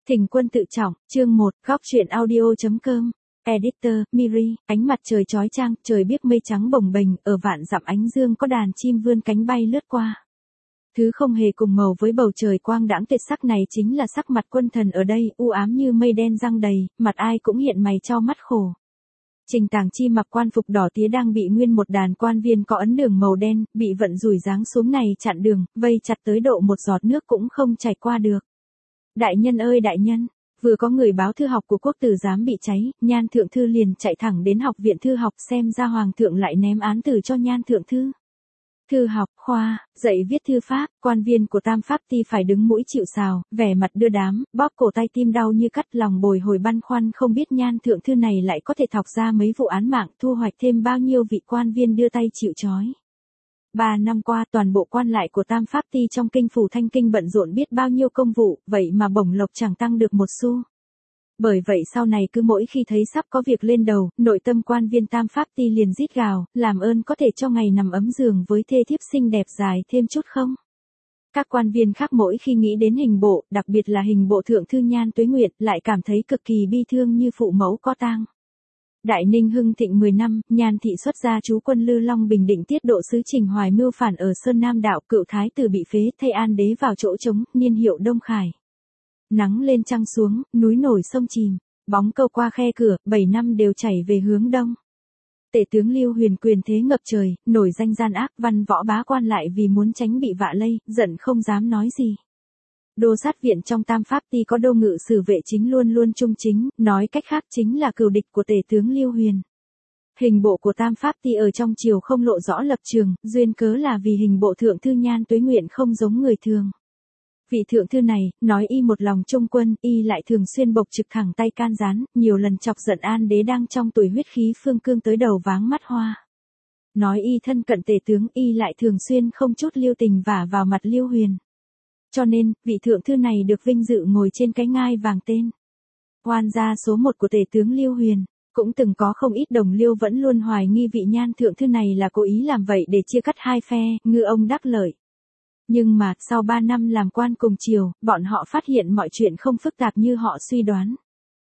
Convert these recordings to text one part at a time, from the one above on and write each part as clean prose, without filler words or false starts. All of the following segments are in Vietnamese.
Thỉnh quân tự trọng, chương 1, góc truyện audio.com. Editor, Miri, ánh mặt trời chói chang, trời biếc mây trắng bồng bềnh, ở vạn dặm ánh dương có đàn chim vươn cánh bay lướt qua. Thứ không hề cùng màu với bầu trời quang đãng tuyệt sắc này chính là sắc mặt quân thần ở đây, u ám như mây đen giăng đầy, mặt ai cũng hiện mày chau mắt khổ. Trình Tàng Chi mặc quan phục đỏ tía đang bị nguyên một đàn quan viên có ấn đường màu đen, bị vận rủi giáng xuống này chặn đường, vây chặt tới độ một giọt nước cũng không chảy qua được. Đại nhân ơi đại nhân, vừa có người báo thư học của quốc tử giám bị cháy, Nhan thượng thư liền chạy thẳng đến học viện thư học xem ra hoàng thượng lại ném án tử cho Nhan thượng thư. Thư học, khoa, dạy viết thư pháp, quan viên của Tam Pháp Ty phải đứng mũi chịu sào, vẻ mặt đưa đám, bóp cổ tay tim đau như cắt lòng bồi hồi băn khoăn không biết Nhan thượng thư này lại có thể thọc ra mấy vụ án mạng thu hoạch thêm bao nhiêu vị quan viên đưa tay chịu trói. 3 năm qua toàn bộ quan lại của Tam Pháp Ty trong kinh phủ Thanh Kinh bận rộn biết bao nhiêu công vụ, vậy mà bổng lộc chẳng tăng được một xu. Bởi vậy sau này cứ mỗi khi thấy sắp có việc lên đầu, nội tâm quan viên Tam Pháp Ty liền rít gào, làm ơn có thể cho ngày nằm ấm giường với thê thiếp xinh đẹp dài thêm chút không? Các quan viên khác mỗi khi nghĩ đến hình bộ, đặc biệt là hình bộ thượng thư Nhan Tuế Nguyệt, lại cảm thấy cực kỳ bi thương như phụ mẫu có tang. Đại Ninh hưng thịnh 10 năm, Nhan thị xuất gia chú quân Lư Long bình định tiết độ sứ Trình Hoài mưu phản ở Sơn Nam Đạo, cựu thái tử bị phế, thay an đế vào chỗ trống, niên hiệu Đông Khải. Nắng lên trăng xuống, núi nổi sông chìm, bóng câu qua khe cửa, 7 năm đều chảy về hướng đông. Tể tướng Lưu Huyền quyền thế ngập trời, nổi danh gian ác, văn võ bá quan lại vì muốn tránh bị vạ lây, giận không dám nói gì. Đô sát viện trong Tam Pháp Ty có đô ngự sử vệ chính luôn luôn trung chính, nói cách khác chính là cừu địch của tể tướng Lưu Huyền. Hình bộ của Tam Pháp Ty ở trong triều không lộ rõ lập trường, duyên cớ là vì hình bộ thượng thư Nhan Tuế Nguyện không giống người thường. Vị thượng thư này, nói y một lòng trung quân, y lại thường xuyên bộc trực thẳng tay can gián, nhiều lần chọc giận an đế đang trong tuổi huyết khí phương cương tới đầu váng mắt hoa. Nói y thân cận tể tướng, y lại thường xuyên không chút lưu tình vả vào mặt Lưu Huyền. Cho nên, vị thượng thư này được vinh dự ngồi trên cái ngai vàng tên oan gia số 1 của tể tướng Lưu Huyền. Cũng từng có không ít đồng liêu vẫn luôn hoài nghi vị Nhan thượng thư này là cố ý làm vậy để chia cắt hai phe, ngư ông đắc lợi. Nhưng mà, sau 3 năm làm quan cùng triều, bọn họ phát hiện mọi chuyện không phức tạp như họ suy đoán.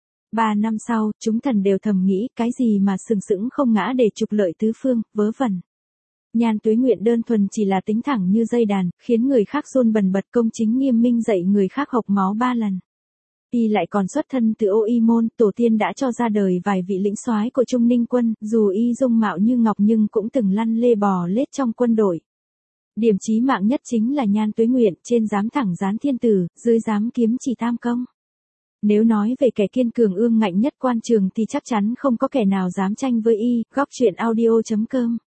3 năm sau, chúng thần đều thầm nghĩ, cái gì mà sừng sững không ngã để trục lợi tứ phương, vớ vẩn. Nhan Tuế Nguyện đơn thuần chỉ là tính thẳng như dây đàn, khiến người khác run bần bật, công chính nghiêm minh dạy người khác hộc máu 3 lần. Y lại còn xuất thân từ Ô Y môn, tổ tiên đã cho ra đời vài vị lĩnh soái của Trung Ninh quân, dù y dung mạo như ngọc nhưng cũng từng lăn lê bò lết trong quân đội. Điểm chí mạng nhất chính là Nhan Tuế Nguyện, trên dám thẳng gián thiên tử, dưới dám kiếm chỉ tam công. Nếu nói về kẻ kiên cường ương ngạnh nhất quan trường thì chắc chắn không có kẻ nào dám tranh với y, góc truyện audio.com.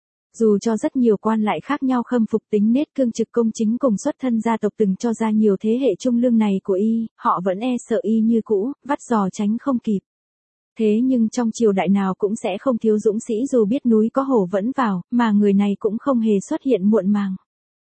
Dù cho rất nhiều quan lại khác nhau khâm phục tính nết cương trực công chính cùng xuất thân gia tộc từng cho ra nhiều thế hệ trung lương này của y, họ vẫn e sợ y như cũ, vắt giò tránh không kịp. Thế nhưng trong triều đại nào cũng sẽ không thiếu dũng sĩ dù biết núi có hổ vẫn vào, mà người này cũng không hề xuất hiện muộn màng.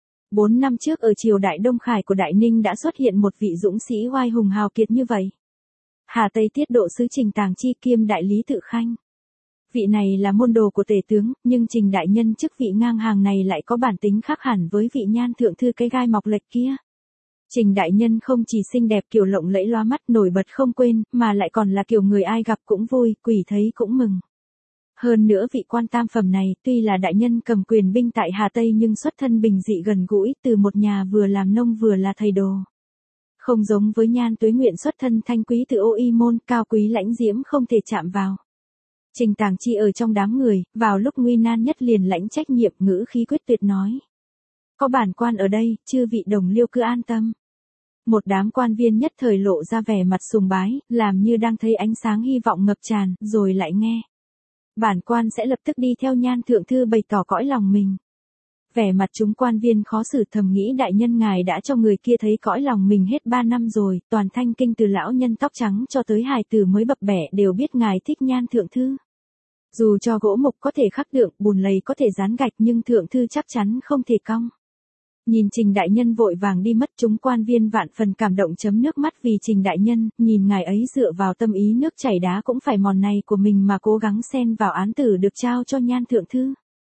4 năm trước ở triều đại Đông Khải của Đại Ninh đã xuất hiện một vị dũng sĩ oai hùng hào kiệt như vậy. Hà Tây tiết độ sứ Trình Tàng Chi kiêm đại lý tự khanh. Vị này là môn đồ của tể tướng, nhưng Trình đại nhân chức vị ngang hàng này lại có bản tính khác hẳn với vị Nhan thượng thư cái gai mọc lệch kia. Trình đại nhân không chỉ xinh đẹp kiểu lộng lẫy loa mắt nổi bật không quên, mà lại còn là kiểu người ai gặp cũng vui, quỷ thấy cũng mừng. Hơn nữa vị quan tam phẩm này, tuy là đại nhân cầm quyền binh tại Hà Tây nhưng xuất thân bình dị gần gũi, từ một nhà vừa làm nông vừa là thầy đồ. Không giống với Nhan Tuế Nguyện xuất thân thanh quý từ Ô Y môn, cao quý lãnh diễm không thể chạm vào. Trình Tàng Chi ở trong đám người, vào lúc nguy nan nhất liền lãnh trách nhiệm, ngữ khí quyết tuyệt nói. Có bản quan ở đây, chư vị đồng liêu cứ an tâm. Một đám quan viên nhất thời lộ ra vẻ mặt sùng bái, làm như đang thấy ánh sáng hy vọng ngập tràn, rồi lại nghe. Bản quan sẽ lập tức đi theo Nhan thượng thư bày tỏ cõi lòng mình. Vẻ mặt chúng quan viên khó xử thầm nghĩ đại nhân ngài đã cho người kia thấy cõi lòng mình hết 3 năm rồi, toàn Thanh Kinh từ lão nhân tóc trắng cho tới hài tử mới bập bẹ đều biết ngài thích Nhan thượng thư. Dù cho gỗ mục có thể khắc tượng, bùn lầy có thể dán gạch nhưng thượng thư chắc chắn không thể cong. Nhìn Trình đại nhân vội vàng đi mất, chúng quan viên vạn phần cảm động chấm nước mắt vì Trình đại nhân, nhìn ngài ấy dựa vào tâm ý nước chảy đá cũng phải mòn này của mình mà cố gắng xen vào án tử được trao cho Nhan thượng thư.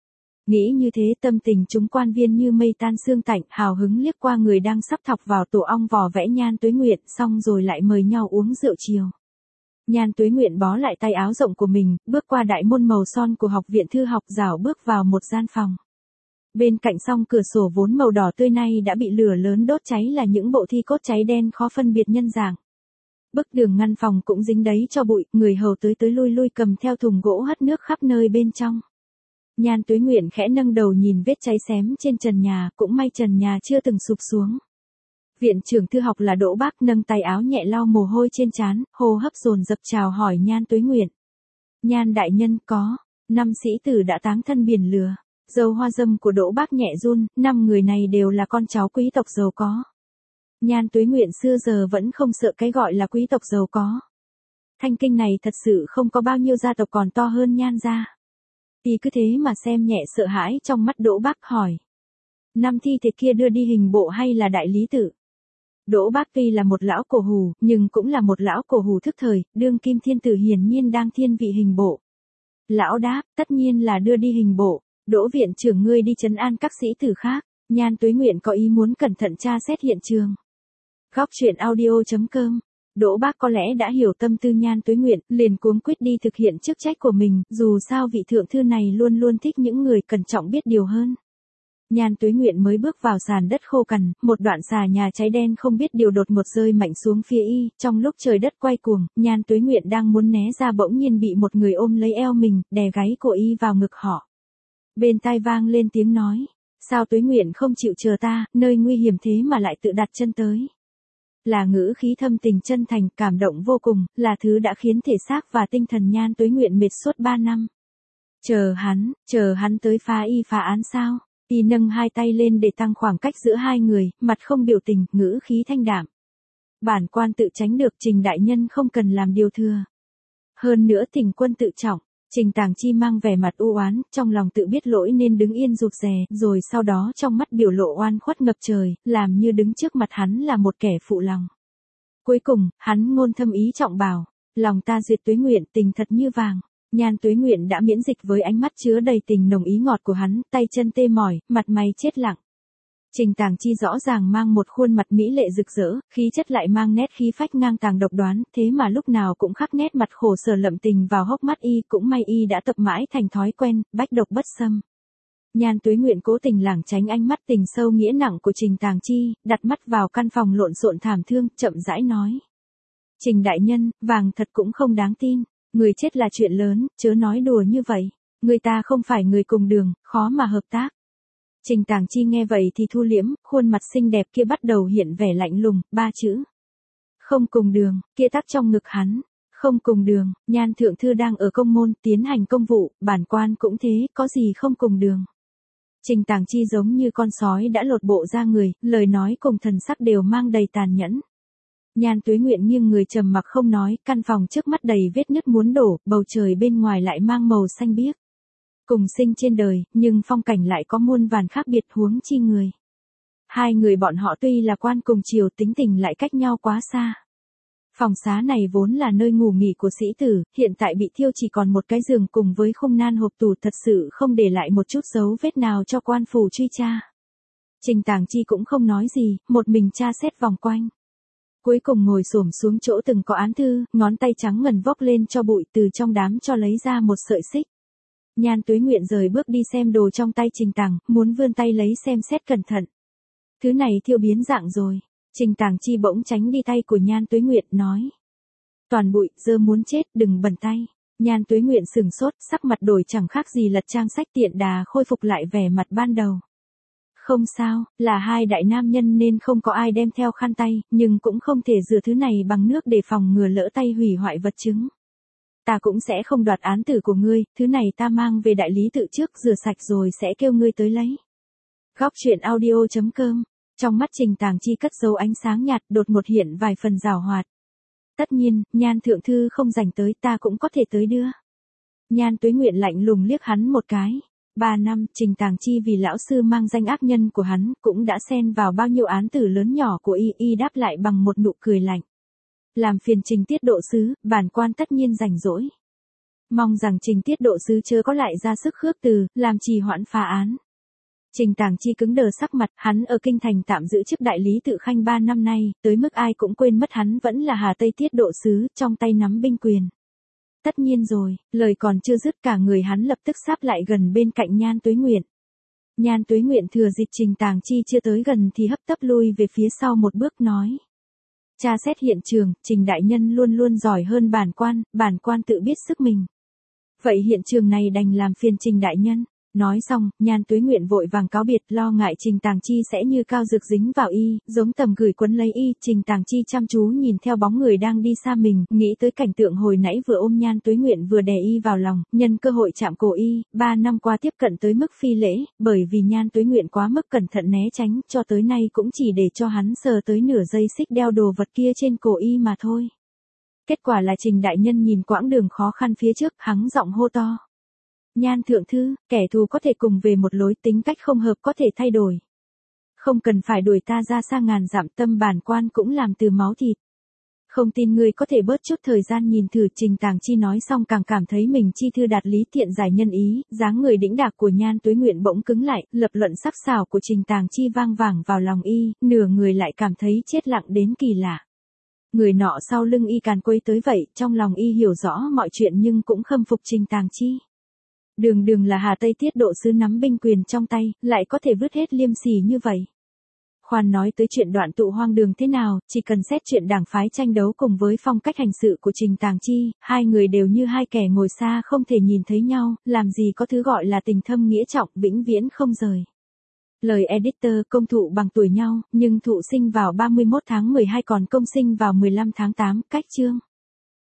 Nghĩ như thế tâm tình chúng quan viên như mây tan sương tạnh, hào hứng liếc qua người đang sắp thọc vào tổ ong vò vẽ Nhan Tuế Nguyện, xong rồi lại mời nhau uống rượu chiều. Nhan Tuế Nguyện bó lại tay áo rộng của mình, bước qua đại môn màu son của học viện thư học, rảo bước vào một gian phòng. Bên cạnh song cửa sổ vốn màu đỏ tươi nay đã bị lửa lớn đốt cháy là những bộ thi cốt cháy đen khó phân biệt nhân dạng. Bức tường ngăn phòng cũng dính đấy cho bụi, người hầu tới tới lui lui cầm theo thùng gỗ hất nước khắp nơi bên trong. Nhan Tuế Nguyện khẽ nâng đầu nhìn vết cháy xém trên trần nhà, cũng may trần nhà chưa từng sụp xuống. Viện trưởng thư học là Đỗ Bác nâng tay áo nhẹ lau mồ hôi trên trán, hô hấp dồn dập chào hỏi Nhan Tuế Nguyện. Nhan đại nhân có, 5 sĩ tử đã táng thân biển lửa. Dâu hoa dâm của Đỗ Bác nhẹ run, 5 người này đều là con cháu quý tộc giàu có. Nhan Tuế Nguyện xưa giờ vẫn không sợ cái gọi là quý tộc giàu có. Thanh Kinh này thật sự không có bao nhiêu gia tộc còn to hơn Nhan gia. Y cứ thế mà xem nhẹ sợ hãi trong mắt Đỗ Bác hỏi. 5 thi thể kia đưa đi hình bộ hay là đại lý tự? Đỗ Bác tuy là một lão cổ hủ, nhưng cũng là một lão cổ hủ thức thời, đương kim thiên tử hiển nhiên đang thiên vị hình bộ. Lão đáp, tất nhiên là đưa đi hình bộ. Đỗ viện trưởng ngươi đi trấn an các sĩ tử khác. Nhan Tuế Nguyện có ý muốn cẩn thận tra xét hiện trường. Góc truyện audio.com. Đỗ Bác có lẽ đã hiểu tâm tư Nhan Tuế Nguyện, liền cuống quyết đi thực hiện chức trách của mình, dù sao vị thượng thư này luôn luôn thích những người cẩn trọng biết điều hơn. Nhan Tuế Nguyện mới bước vào sàn đất khô cằn, một đoạn xà nhà cháy đen không biết điều đột ngột rơi mạnh xuống phía y, trong lúc trời đất quay cuồng, Nhan Tuế Nguyện đang muốn né ra bỗng nhiên bị một người ôm lấy eo mình, đè gáy của y vào ngực họ. Bên tai vang lên tiếng nói, sao Tuế Nguyện không chịu chờ ta, nơi nguy hiểm thế mà lại tự đặt chân tới. Là ngữ khí thâm tình chân thành, cảm động vô cùng, là thứ đã khiến thể xác và tinh thần Nhan Tuế Nguyện mệt suốt 3 năm. Chờ hắn tới phá y phá án sao? Y nâng hai tay lên để tăng khoảng cách giữa hai người, mặt không biểu tình, ngữ khí thanh đạm. Bản quan tự tránh được, Trình đại nhân không cần làm điều thừa. Hơn nữa Tình quân tự trọng. Trình Tàng Chi mang vẻ mặt u oán, trong lòng tự biết lỗi nên đứng yên rụt rè, rồi sau đó trong mắt biểu lộ oan khuất ngập trời, làm như đứng trước mặt hắn là một kẻ phụ lòng. Cuối cùng, hắn ngôn thâm ý trọng bảo, lòng ta duyệt Tuế Nguyện tình thật như vàng. Nhan Tuế Nguyện đã miễn dịch với ánh mắt chứa đầy tình nồng ý ngọt của hắn, tay chân tê mỏi, mặt mày chết lặng. Trình Tàng Chi rõ ràng mang một khuôn mặt mỹ lệ rực rỡ, khí chất lại mang nét khí phách ngang tàng độc đoán, thế mà lúc nào cũng khắc nét mặt khổ sở lậm tình vào hốc mắt y, cũng may y đã tập mãi thành thói quen, bách độc bất xâm. Nhan Tuế Nguyện cố tình lảng tránh ánh mắt tình sâu nghĩa nặng của Trình Tàng Chi, đặt mắt vào căn phòng lộn xộn thảm thương, chậm rãi nói. Trình đại nhân, vàng thật cũng không đáng tin, người chết là chuyện lớn, chớ nói đùa như vậy, người ta không phải người cùng đường, khó mà hợp tác. Trình Tàng Chi nghe vậy thì thu liễm, khuôn mặt xinh đẹp kia bắt đầu hiện vẻ lạnh lùng, 3 chữ. Không cùng đường, kia tắc trong ngực hắn. Không cùng đường, Nhan thượng thư đang ở công môn, tiến hành công vụ, bản quan cũng thế, có gì không cùng đường. Trình Tàng Chi giống như con sói đã lột bộ ra người, lời nói cùng thần sắc đều mang đầy tàn nhẫn. Nhan Tuế Nguyện nghiêng người trầm mặc không nói, căn phòng trước mắt đầy vết nứt muốn đổ, bầu trời bên ngoài lại mang màu xanh biếc. Cùng sinh trên đời, nhưng phong cảnh lại có muôn vàn khác biệt, huống chi người. Hai người bọn họ tuy là quan cùng triều, tính tình lại cách nhau quá xa. Phòng xá này vốn là nơi ngủ nghỉ của sĩ tử, hiện tại bị thiêu chỉ còn một cái giường cùng với khung nan hộp tủ, thật sự không để lại một chút dấu vết nào cho quan phủ truy tra. Trình Tàng Chi cũng không nói gì, một mình tra xét vòng quanh. Cuối cùng ngồi xổm xuống chỗ từng có án thư, ngón tay trắng ngần vốc lên cho bụi, từ trong đám cho lấy ra một sợi xích. Nhan Tuế Nguyện rời bước đi xem đồ trong tay Trình Tàng, muốn vươn tay lấy xem xét cẩn thận. Thứ này thiêu biến dạng rồi. Trình Tàng Chi bỗng tránh đi tay của Nhan Tuế Nguyện, nói. Toàn bụi, dơ muốn chết, đừng bẩn tay. Nhan Tuế Nguyện sừng sốt, sắc mặt đổi chẳng khác gì lật trang sách, tiện đà khôi phục lại vẻ mặt ban đầu. Không sao, là hai đại nam nhân nên không có ai đem theo khăn tay, nhưng cũng không thể rửa thứ này bằng nước để phòng ngừa lỡ tay hủy hoại vật chứng. Ta cũng sẽ không đoạt án tử của ngươi, thứ này ta mang về đại lý tự trước, rửa sạch rồi sẽ kêu ngươi tới lấy. Góc truyện audio.com. Trong mắt Trình Tàng Chi cất dấu ánh sáng nhạt, đột ngột hiện vài phần giảo hoạt. Tất nhiên, Nhan thượng thư không rảnh tới, ta cũng có thể tới đưa. Nhan Tuế Nguyện lạnh lùng liếc hắn một cái. 3 năm, Trình Tàng Chi vì lão sư mang danh ác nhân của hắn, cũng đã xen vào bao nhiêu án tử lớn nhỏ của y đáp lại bằng một nụ cười lạnh. Làm phiền Trình tiết độ sứ, bản quan tất nhiên rảnh rỗi. Mong rằng Trình tiết độ sứ chớ có lại ra sức khước từ, làm trì hoãn phá án. Trình Tàng Chi cứng đờ sắc mặt, hắn ở kinh thành tạm giữ chức đại lý tự khanh 3 năm nay, tới mức ai cũng quên mất hắn vẫn là Hà Tây tiết độ sứ, trong tay nắm binh quyền. Tất nhiên rồi, lời còn chưa dứt cả người hắn lập tức sáp lại gần bên cạnh Nhan Tuế Nguyện. Nhan Tuế Nguyện thừa dịp Trình Tàng Chi chưa tới gần thì hấp tấp lui về phía sau một bước nói. Tra xét hiện trường, Trình đại nhân luôn luôn giỏi hơn bản quan tự biết sức mình. Vậy hiện trường này đành làm phiền Trình đại nhân. Nói xong, Nhan Tuế Nguyện vội vàng cáo biệt, lo ngại Trình Tàng Chi sẽ như cao dược dính vào y, giống tầm gửi quấn lấy y. Trình Tàng Chi chăm chú nhìn theo bóng người đang đi xa mình, nghĩ tới cảnh tượng hồi nãy vừa ôm Nhan Tuế Nguyện vừa đè y vào lòng, nhân cơ hội chạm cổ y. 3 năm qua tiếp cận tới mức phi lễ, bởi vì Nhan Tuế Nguyện quá mức cẩn thận né tránh, cho tới nay cũng chỉ để cho hắn sờ tới nửa dây xích đeo đồ vật kia trên cổ y mà thôi. Kết quả là Trình đại nhân nhìn quãng đường khó khăn phía trước, hắng giọng hô to. Nhan thượng thư, kẻ thù có thể cùng về một lối, tính cách không hợp có thể thay đổi. Không cần phải đuổi ta ra xa ngàn dặm, tâm bản quan cũng làm từ máu thịt. Không tin ngươi có thể bớt chút thời gian nhìn thử. Trình Tàng Chi nói xong càng cảm thấy mình chi thư đạt lý tiện giải nhân ý, dáng người đĩnh đạc của Nhan Tuế Nguyện bỗng cứng lại, lập luận sắc sảo của Trình Tàng Chi vang vẳng vào lòng y, nửa người lại cảm thấy chết lặng đến kỳ lạ. Người nọ sau lưng y càn quấy tới vậy, trong lòng y hiểu rõ mọi chuyện nhưng cũng khâm phục Trình Tàng Chi. Đường là Hà Tây tiết độ sứ nắm binh quyền trong tay, lại có thể vứt hết liêm sỉ như vậy. Khoan nói tới chuyện đoạn tụ hoang đường thế nào, chỉ cần xét chuyện đảng phái tranh đấu cùng với phong cách hành sự của Trình Tàng Chi, hai người đều như hai kẻ ngồi xa không thể nhìn thấy nhau, làm gì có thứ gọi là tình thâm nghĩa trọng, vĩnh viễn không rời. Lời editor, công thụ bằng tuổi nhau, nhưng thụ sinh vào 31 tháng 12 còn công sinh vào 15 tháng 8, cách chương.